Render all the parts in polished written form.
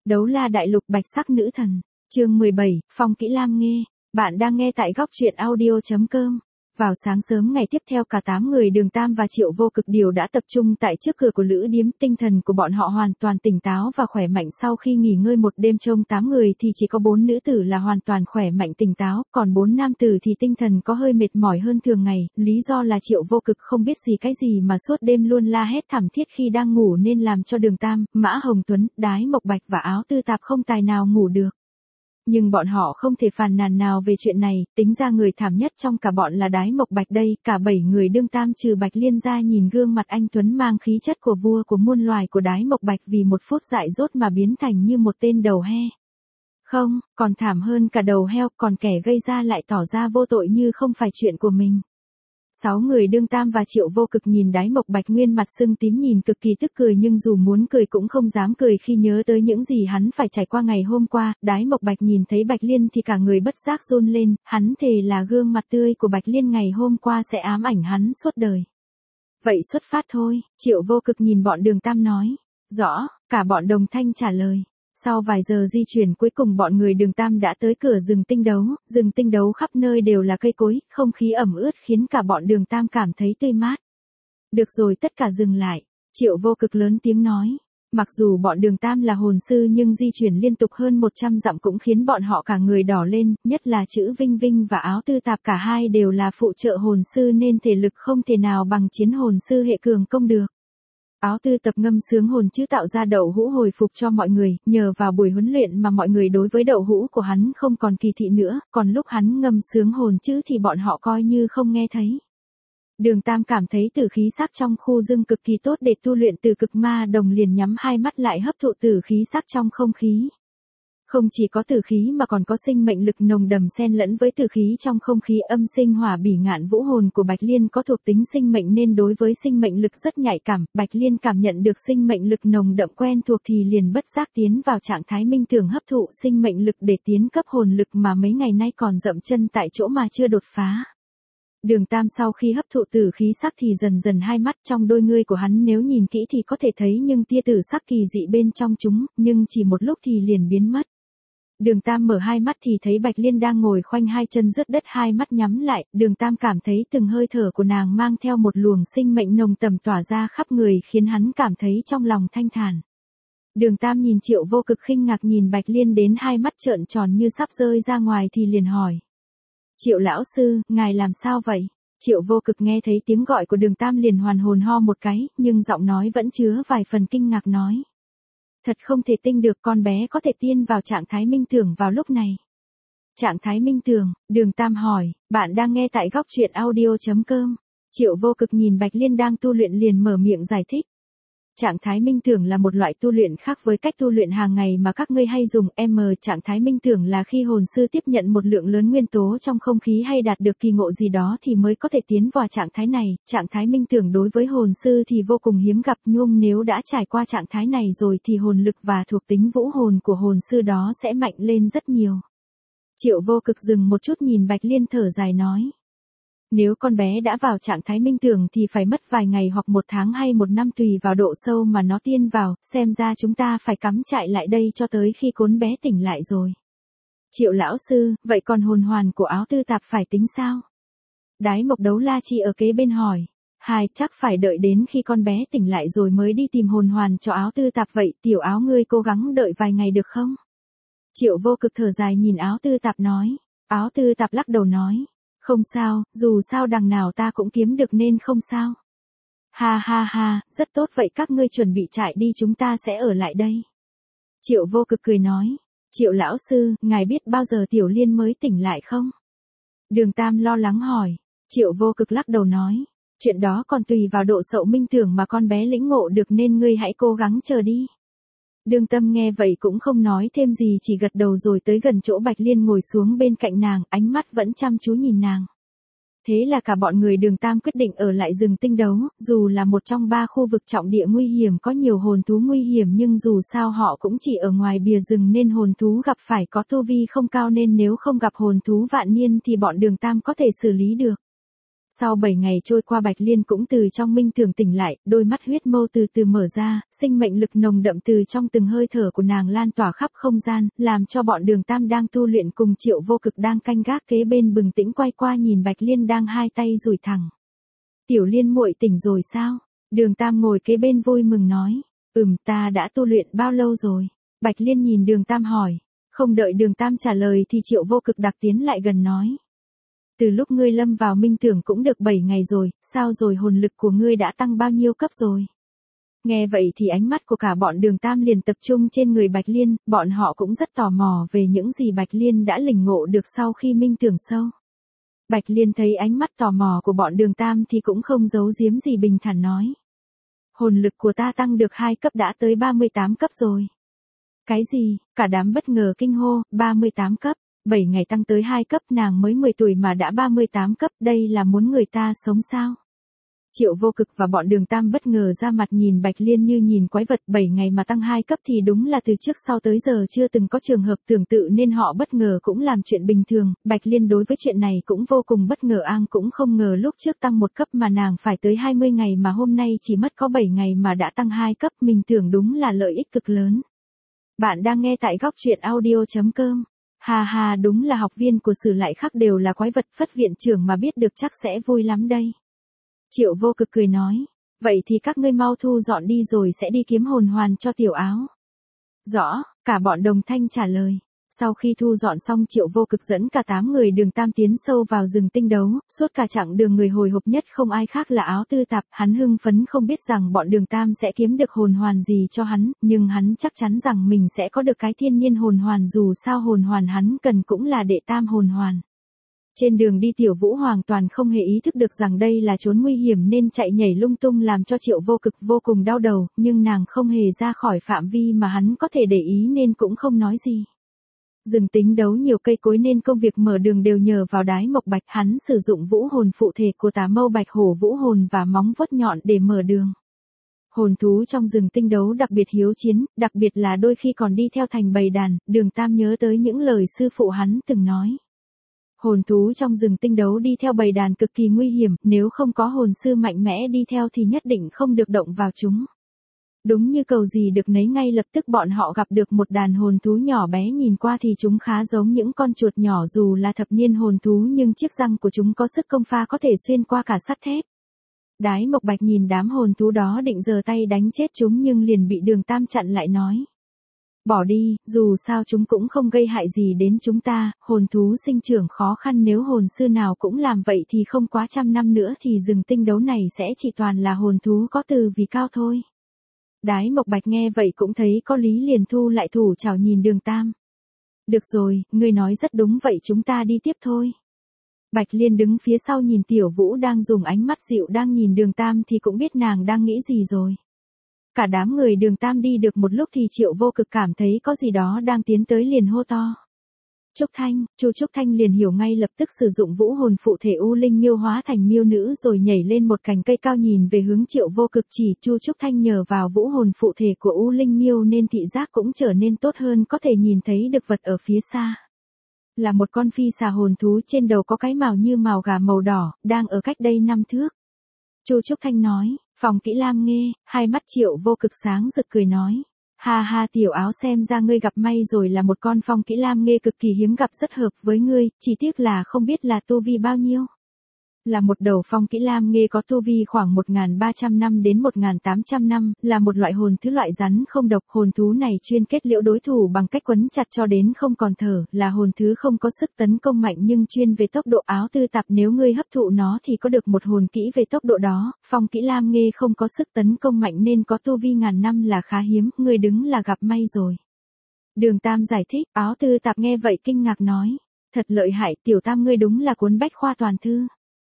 Đấu la đại lục bạch sắc nữ thần, chương 17, Phong Kỹ Lam nghe, bạn đang nghe tại góc truyện audio.com. Vào sáng sớm ngày tiếp theo cả 8 người Đường Tam và Triệu Vô Cực đều đã tập trung tại trước cửa của lữ điếm, tinh thần của bọn họ hoàn toàn tỉnh táo và khỏe mạnh. Sau khi nghỉ ngơi một đêm trông 8 người thì chỉ có 4 nữ tử là hoàn toàn khỏe mạnh tỉnh táo, còn 4 nam tử thì tinh thần có hơi mệt mỏi hơn thường ngày, lý do là Triệu Vô Cực không biết gì cái gì mà suốt đêm luôn la hét thảm thiết khi đang ngủ nên làm cho Đường Tam, Mã Hồng Tuấn, Đái Mộc Bạch và Áo Tư Tạp không tài nào ngủ được. Nhưng bọn họ không thể phàn nàn nào về chuyện này, tính ra người thảm nhất trong cả bọn là Đái Mộc Bạch đây, cả 7 người Đường Tam trừ Bạch Liên ra nhìn gương mặt anh Tuấn mang khí chất của vua của muôn loài của Đái Mộc Bạch vì một phút dại dốt mà biến thành như một tên đầu he. Không, còn thảm hơn cả đầu heo, còn kẻ gây ra lại tỏ ra vô tội như không phải chuyện của mình. 6 người Đường Tam và Triệu Vô Cực nhìn Đái Mộc Bạch nguyên mặt sưng tím nhìn cực kỳ tức cười nhưng dù muốn cười cũng không dám cười khi nhớ tới những gì hắn phải trải qua ngày hôm qua. Đái Mộc Bạch nhìn thấy Bạch Liên thì cả người bất giác run lên, hắn thề là gương mặt tươi của Bạch Liên ngày hôm qua sẽ ám ảnh hắn suốt đời. Vậy xuất phát thôi, Triệu Vô Cực nhìn bọn Đường Tam nói. Rõ, cả bọn đồng thanh trả lời. Sau vài giờ di chuyển cuối cùng bọn người Đường Tam đã tới cửa rừng tinh đấu khắp nơi đều là cây cối, không khí ẩm ướt khiến cả bọn Đường Tam cảm thấy tươi mát. Được rồi, tất cả dừng lại, Triệu Vô Cực lớn tiếng nói. Mặc dù bọn Đường Tam là hồn sư nhưng di chuyển liên tục hơn 100 dặm cũng khiến bọn họ cả người đỏ lên, nhất là chữ Vinh Vinh và Áo Tư Tạp cả hai đều là phụ trợ hồn sư nên thể lực không thể nào bằng chiến hồn sư hệ cường công được. Áo Tư Tập ngâm sướng hồn chữ tạo ra đậu hũ hồi phục cho mọi người, nhờ vào buổi huấn luyện mà mọi người đối với đậu hũ của hắn không còn kỳ thị nữa, còn lúc hắn ngâm sướng hồn chữ thì bọn họ coi như không nghe thấy. Đường Tam cảm thấy tử khí sắc trong khu rừng cực kỳ tốt để tu luyện từ cực ma đồng liền nhắm hai mắt lại hấp thụ tử khí sắc trong không khí. Không chỉ có tử khí mà còn có sinh mệnh lực nồng đậm xen lẫn với tử khí trong không khí. Âm sinh hỏa bỉ ngạn vũ hồn của Bạch Liên có thuộc tính sinh mệnh nên đối với sinh mệnh lực rất nhạy cảm. Bạch Liên cảm nhận được sinh mệnh lực nồng đậm quen thuộc thì liền bất giác tiến vào trạng thái minh tưởng hấp thụ sinh mệnh lực để tiến cấp hồn lực mà mấy ngày nay còn dậm chân tại chỗ mà chưa đột phá. Đường Tam sau khi hấp thụ tử khí sắc thì dần dần hai mắt trong đôi ngươi của hắn nếu nhìn kỹ thì có thể thấy nhưng tia tử sắc kỳ dị bên trong chúng, nhưng chỉ một lúc thì liền biến mất. Đường Tam mở hai mắt thì thấy Bạch Liên đang ngồi khoanh hai chân rớt đất, hai mắt nhắm lại, Đường Tam cảm thấy từng hơi thở của nàng mang theo một luồng sinh mệnh nồng tầm tỏa ra khắp người khiến hắn cảm thấy trong lòng thanh thản. Đường Tam nhìn Triệu Vô Cực khinh ngạc nhìn Bạch Liên đến hai mắt trợn tròn như sắp rơi ra ngoài thì liền hỏi. Triệu lão sư, ngài làm sao vậy? Triệu Vô Cực nghe thấy tiếng gọi của Đường Tam liền hoàn hồn ho một cái, nhưng giọng nói vẫn chứa vài phần kinh ngạc nói. Thật không thể tin được con bé có thể tiên vào trạng thái minh tưởng vào lúc này. Trạng thái minh tưởng, Đường Tam hỏi, bạn đang nghe tại góc truyện audio.com. Triệu Vô Cực nhìn Bạch Liên đang tu luyện liền mở miệng giải thích. Trạng thái minh tưởng là một loại tu luyện khác với cách tu luyện hàng ngày mà các ngươi hay dùng. Trạng thái minh tưởng là khi hồn sư tiếp nhận một lượng lớn nguyên tố trong không khí hay đạt được kỳ ngộ gì đó thì mới có thể tiến vào trạng thái này. Trạng thái minh tưởng đối với hồn sư thì vô cùng hiếm gặp, nhưng nếu đã trải qua trạng thái này rồi thì hồn lực và thuộc tính vũ hồn của hồn sư đó sẽ mạnh lên rất nhiều. Triệu Vô Cực dừng một chút nhìn Bạch Liên thở dài nói. Nếu con bé đã vào trạng thái minh tưởng thì phải mất vài ngày hoặc 1 tháng hay 1 năm tùy vào độ sâu mà nó tiên vào, xem ra chúng ta phải cắm trại lại đây cho tới khi con bé tỉnh lại rồi. Triệu lão sư, vậy còn hồn hoàn của Áo Tư Tạp phải tính sao? Đái Mộc Đấu La Chi ở kế bên hỏi. Chắc phải đợi đến khi con bé tỉnh lại rồi mới đi tìm hồn hoàn cho Áo Tư Tạp vậy, tiểu Áo ngươi cố gắng đợi vài ngày được không? Triệu Vô Cực thở dài nhìn Áo Tư Tạp nói. Áo Tư Tạp lắc đầu nói. Không sao, dù sao đằng nào ta cũng kiếm được nên không sao. Ha, rất tốt vậy các ngươi chuẩn bị trại đi chúng ta sẽ ở lại đây. Triệu Vô Cực cười nói. Triệu lão sư, ngài biết bao giờ Tiểu Liên mới tỉnh lại không? Đường Tam lo lắng hỏi. Triệu Vô Cực lắc đầu nói. Chuyện đó còn tùy vào độ sậu minh tưởng mà con bé lĩnh ngộ được nên ngươi hãy cố gắng chờ đi. Đường Tâm nghe vậy cũng không nói thêm gì chỉ gật đầu rồi tới gần chỗ Bạch Liên ngồi xuống bên cạnh nàng, ánh mắt vẫn chăm chú nhìn nàng. Thế là cả bọn người Đường Tam quyết định ở lại rừng tinh đấu, dù là một trong 3 khu vực trọng địa nguy hiểm có nhiều hồn thú nguy hiểm nhưng dù sao họ cũng chỉ ở ngoài bìa rừng nên hồn thú gặp phải có tu vi không cao nên nếu không gặp hồn thú vạn niên thì bọn Đường Tam có thể xử lý được. Sau 7 ngày trôi qua Bạch Liên cũng từ trong minh tưởng tỉnh lại, đôi mắt huyết mâu từ từ mở ra, sinh mệnh lực nồng đậm từ trong từng hơi thở của nàng lan tỏa khắp không gian, làm cho bọn Đường Tam đang tu luyện cùng Triệu Vô Cực đang canh gác kế bên bừng tỉnh quay qua nhìn Bạch Liên đang hai tay duỗi thẳng. Tiểu Liên muội tỉnh rồi sao? Đường Tam ngồi kế bên vui mừng nói. Ta đã tu luyện bao lâu rồi? Bạch Liên nhìn Đường Tam hỏi. Không đợi Đường Tam trả lời thì Triệu Vô Cực đặc tiến lại gần nói. Từ lúc ngươi lâm vào minh tưởng cũng được 7 ngày rồi, sao rồi hồn lực của ngươi đã tăng bao nhiêu cấp rồi? Nghe vậy thì ánh mắt của cả bọn Đường Tam liền tập trung trên người Bạch Liên, bọn họ cũng rất tò mò về những gì Bạch Liên đã lĩnh ngộ được sau khi minh tưởng sâu. Bạch Liên thấy ánh mắt tò mò của bọn Đường Tam thì cũng không giấu giếm gì, bình thản nói. Hồn lực của ta tăng được 2 cấp đã tới 38 cấp rồi. Cái gì? Cả đám bất ngờ kinh hô, 38 cấp, 7 ngày tăng tới 2 cấp, nàng mới 10 tuổi mà đã 38 cấp, đây là muốn người ta sống sao? Triệu Vô Cực và bọn Đường Tam bất ngờ ra mặt nhìn Bạch Liên như nhìn quái vật, 7 ngày mà tăng 2 cấp thì đúng là từ trước sau tới giờ chưa từng có trường hợp tương tự nên họ bất ngờ cũng làm chuyện bình thường, Bạch Liên đối với chuyện này cũng vô cùng bất ngờ, cũng không ngờ lúc trước tăng 1 cấp mà nàng phải tới 20 ngày mà hôm nay chỉ mất có 7 ngày mà đã tăng 2 cấp, mình tưởng đúng là lợi ích cực lớn. Bạn đang nghe tại góc truyện audio.com. Ha ha, đúng là học viên của Sử Lại Khắc đều là quái vật, Phất viện trưởng mà biết được chắc sẽ vui lắm đây. Triệu Vô Cực cười nói, vậy thì các ngươi mau thu dọn đi rồi sẽ đi kiếm hồn hoàn cho Tiểu Áo. Rõ, cả bọn đồng thanh trả lời. Sau khi thu dọn xong Triệu Vô Cực dẫn cả 8 người Đường Tam tiến sâu vào rừng tinh đấu, suốt cả chặng đường người hồi hộp nhất không ai khác là Áo Tư Tạp, hắn hưng phấn không biết rằng bọn Đường Tam sẽ kiếm được hồn hoàn gì cho hắn, nhưng hắn chắc chắn rằng mình sẽ có được cái thiên nhiên hồn hoàn, dù sao hồn hoàn hắn cần cũng là đệ tam hồn hoàn. Trên đường đi Tiểu Vũ hoàn toàn không hề ý thức được rằng đây là chốn nguy hiểm nên chạy nhảy lung tung làm cho Triệu Vô Cực vô cùng đau đầu, nhưng nàng không hề ra khỏi phạm vi mà hắn có thể để ý nên cũng không nói gì. Rừng tính đấu nhiều cây cối nên công việc mở đường đều nhờ vào Đái Mộc Bạch, hắn sử dụng vũ hồn phụ thể của Tà Mâu Bạch Hổ vũ hồn và móng vuốt nhọn để mở đường. Hồn thú trong rừng tinh đấu đặc biệt hiếu chiến, đặc biệt là đôi khi còn đi theo thành bầy đàn, Đường Tam nhớ tới những lời sư phụ hắn từng nói. Hồn thú trong rừng tinh đấu đi theo bầy đàn cực kỳ nguy hiểm, nếu không có hồn sư mạnh mẽ đi theo thì nhất định không được động vào chúng. Đúng như cầu gì được nấy, ngay lập tức bọn họ gặp được một đàn hồn thú nhỏ bé, nhìn qua thì chúng khá giống những con chuột nhỏ, dù là thập niên hồn thú nhưng chiếc răng của chúng có sức công pha có thể xuyên qua cả sắt thép. Đái Mộc Bạch nhìn đám hồn thú đó định giơ tay đánh chết chúng nhưng liền bị Đường Tam chặn lại nói. Bỏ đi, dù sao chúng cũng không gây hại gì đến chúng ta, hồn thú sinh trưởng khó khăn, nếu hồn sư nào cũng làm vậy thì không quá 100 năm nữa thì rừng tinh đấu này sẽ chỉ toàn là hồn thú có từ vì cao thôi. Đái Mộc Bạch nghe vậy cũng thấy có lý, liền thu lại thủ chảo nhìn Đường Tam. Được rồi, ngươi nói rất đúng, vậy chúng ta đi tiếp thôi. Bạch Liên đứng phía sau nhìn Tiểu Vũ đang dùng ánh mắt dịu đang nhìn Đường Tam thì cũng biết nàng đang nghĩ gì rồi. Cả đám người Đường Tam đi được một lúc thì Triệu Vô Cực cảm thấy có gì đó đang tiến tới liền hô to. Trúc Thanh, Chu Trúc Thanh liền hiểu ngay, lập tức sử dụng vũ hồn phụ thể U Linh Miêu hóa thành miêu nữ rồi nhảy lên một cành cây cao nhìn về hướng Triệu Vô Cực. Chỉ Chu Trúc Thanh nhờ vào vũ hồn phụ thể của U Linh Miêu nên thị giác cũng trở nên tốt hơn, có thể nhìn thấy được vật ở phía xa. Là một con phi xà hồn thú, trên đầu có cái mào như mào gà màu đỏ, đang ở cách đây 5 thước. Chu Trúc Thanh nói, Phòng Kỹ Lam nghe, hai mắt Triệu Vô Cực sáng rực cười nói. Ha ha, Tiểu Áo, xem ra ngươi gặp may rồi, là một con Phong Kỹ Lam nghe cực kỳ hiếm gặp, rất hợp với ngươi, chỉ tiếc là không biết là tu vi bao nhiêu. Là một đầu Phong Kỹ Lam nghe có tu vi khoảng 1.300 năm đến 1.800 năm, là một loại hồn thứ loại rắn không độc, hồn thú này chuyên kết liễu đối thủ bằng cách quấn chặt cho đến không còn thở, là hồn thứ không có sức tấn công mạnh nhưng chuyên về tốc độ. Áo Tư Tạp, nếu ngươi hấp thụ nó thì có được một hồn kỹ về tốc độ đó. Phong Kỹ Lam nghe không có sức tấn công mạnh nên có tu vi ngàn năm là khá hiếm, ngươi đứng là gặp may rồi. Đường Tam giải thích. Áo Tư Tạp nghe vậy kinh ngạc nói, thật lợi hại, Tiểu Tam ngươi đúng là cuốn bách khoa toàn thư.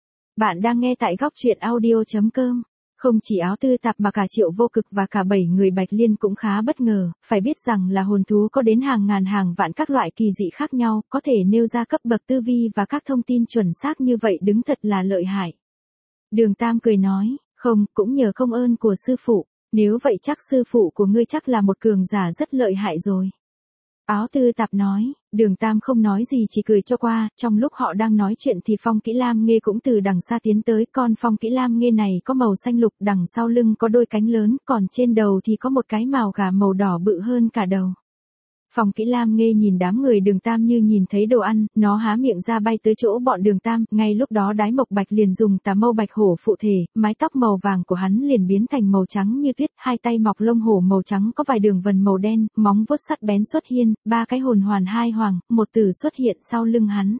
Bạn đang nghe tại góc truyện audio.com. Không chỉ Áo Tư Tạp mà cả Triệu Vô Cực và cả 7 người Bạch Liên cũng khá bất ngờ, phải biết rằng là hồn thú có đến hàng ngàn hàng vạn các loại kỳ dị khác nhau, có thể nêu ra cấp bậc tư vi và các thông tin chuẩn xác như vậy, đứng thật là lợi hại. Đường Tam cười nói, không, cũng nhờ công ơn của sư phụ, nếu vậy chắc sư phụ của ngươi chắc là một cường giả rất lợi hại rồi. Áo Tư Tạp nói, Đường Tam không nói gì chỉ cười cho qua, trong lúc họ đang nói chuyện thì Phong Kỹ Lam Nghê cũng từ đằng xa tiến tới, con Phong Kỹ Lam Nghê này có màu xanh lục, đằng sau lưng có đôi cánh lớn, còn trên đầu thì có một cái mào gà màu đỏ bự hơn cả đầu. Phong Kỹ Lam Nghê nhìn đám người Đường Tam như nhìn thấy đồ ăn, nó há miệng ra bay tới chỗ bọn Đường Tam, ngay lúc đó Đái Mộc Bạch liền dùng tà mâu bạch hổ phụ thể, mái tóc màu vàng của hắn liền biến thành màu trắng như tuyết, hai tay mọc lông hổ màu trắng có vài đường vân màu đen, móng vuốt sắc bén xuất hiện, ba cái hồn hoàn hai hoàng, một tử xuất hiện sau lưng hắn.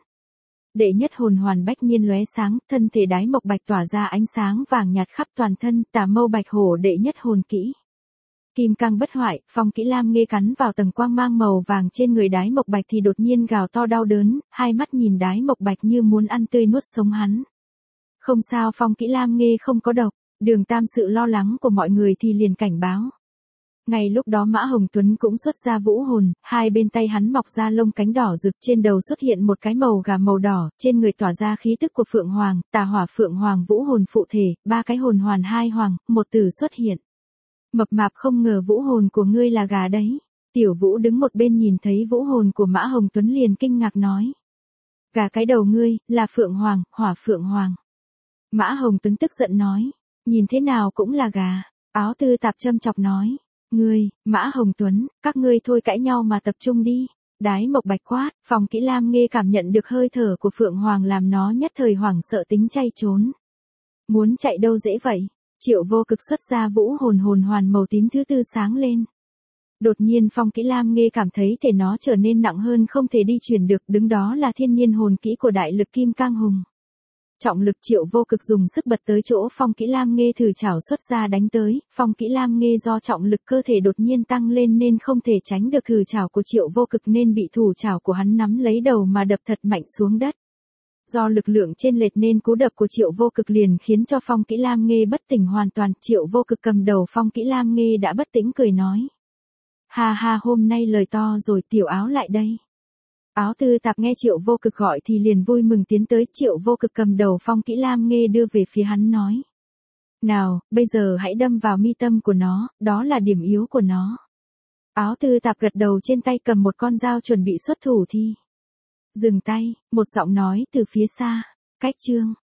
Đệ nhất hồn hoàn bách nhiên lóe sáng, thân thể Đái Mộc Bạch tỏa ra ánh sáng vàng nhạt khắp toàn thân, tà mâu bạch hổ đệ nhất hồn kỹ. Kim cang bất hoại, Phong Kỹ Lam Nghê cắn vào tầng quang mang màu vàng trên người Đái Mộc Bạch thì đột nhiên gào to đau đớn, hai mắt nhìn Đái Mộc Bạch như muốn ăn tươi nuốt sống hắn. Không sao, Phong Kỹ Lam Nghê không có độc. Đường Tam sự lo lắng của mọi người thì liền cảnh báo. Ngay lúc đó Mã Hồng Tuấn cũng xuất ra vũ hồn, hai bên tay hắn mọc ra lông cánh đỏ rực, trên đầu xuất hiện một cái màu gà màu đỏ, trên người tỏa ra khí tức của Phượng Hoàng, tà hỏa Phượng Hoàng vũ hồn phụ thể, ba cái hồn hoàn hai hoàng, một tử xuất hiện. Mập mạp, không ngờ vũ hồn của ngươi là gà đấy. Tiểu Vũ đứng một bên nhìn thấy vũ hồn của Mã Hồng Tuấn liền kinh ngạc nói. Gà cái đầu ngươi, là Phượng Hoàng, hỏa Phượng Hoàng. Mã Hồng Tuấn tức giận nói. Nhìn thế nào cũng là gà. Áo Tư Tạp châm chọc nói. Ngươi, Mã Hồng Tuấn, các ngươi thôi cãi nhau mà tập trung đi. Đái Mộc Bạch quát, Phong Kỹ Lam Nghê cảm nhận được hơi thở của Phượng Hoàng làm nó nhất thời hoảng sợ tính chay trốn. Muốn chạy đâu dễ vậy? Triệu Vô Cực xuất ra vũ hồn hồn hoàn màu tím thứ tư sáng lên. Đột nhiên Phong Kỹ Lam Nghê cảm thấy thể nó trở nên nặng hơn, không thể đi chuyển được, đứng đó là thiên nhiên hồn kỹ của đại lực kim cang hùng. Trọng lực Triệu Vô Cực dùng sức bật tới chỗ Phong Kỹ Lam Nghê thử chảo xuất ra đánh tới, Phong Kỹ Lam Nghê do trọng lực cơ thể đột nhiên tăng lên nên không thể tránh được thử chảo của Triệu Vô Cực nên bị thủ chảo của hắn nắm lấy đầu mà đập thật mạnh xuống đất. Do lực lượng trên lệch nên cú đập của Triệu Vô Cực liền khiến cho Phong Kỹ Lam Nghê bất tỉnh hoàn toàn. Triệu Vô Cực cầm đầu Phong Kỹ Lam Nghê đã bất tỉnh cười nói. Ha ha, hôm nay lời to rồi, Tiểu Áo lại đây. Áo Tư Tạp nghe Triệu Vô Cực gọi thì liền vui mừng tiến tới. Triệu Vô Cực cầm đầu Phong Kỹ Lam Nghê đưa về phía hắn nói. Nào, bây giờ hãy đâm vào mi tâm của nó, đó là điểm yếu của nó. Áo Tư Tạp gật đầu, trên tay cầm một con dao chuẩn bị xuất thủ thì. Dừng tay, một giọng nói từ phía xa. Cách chương.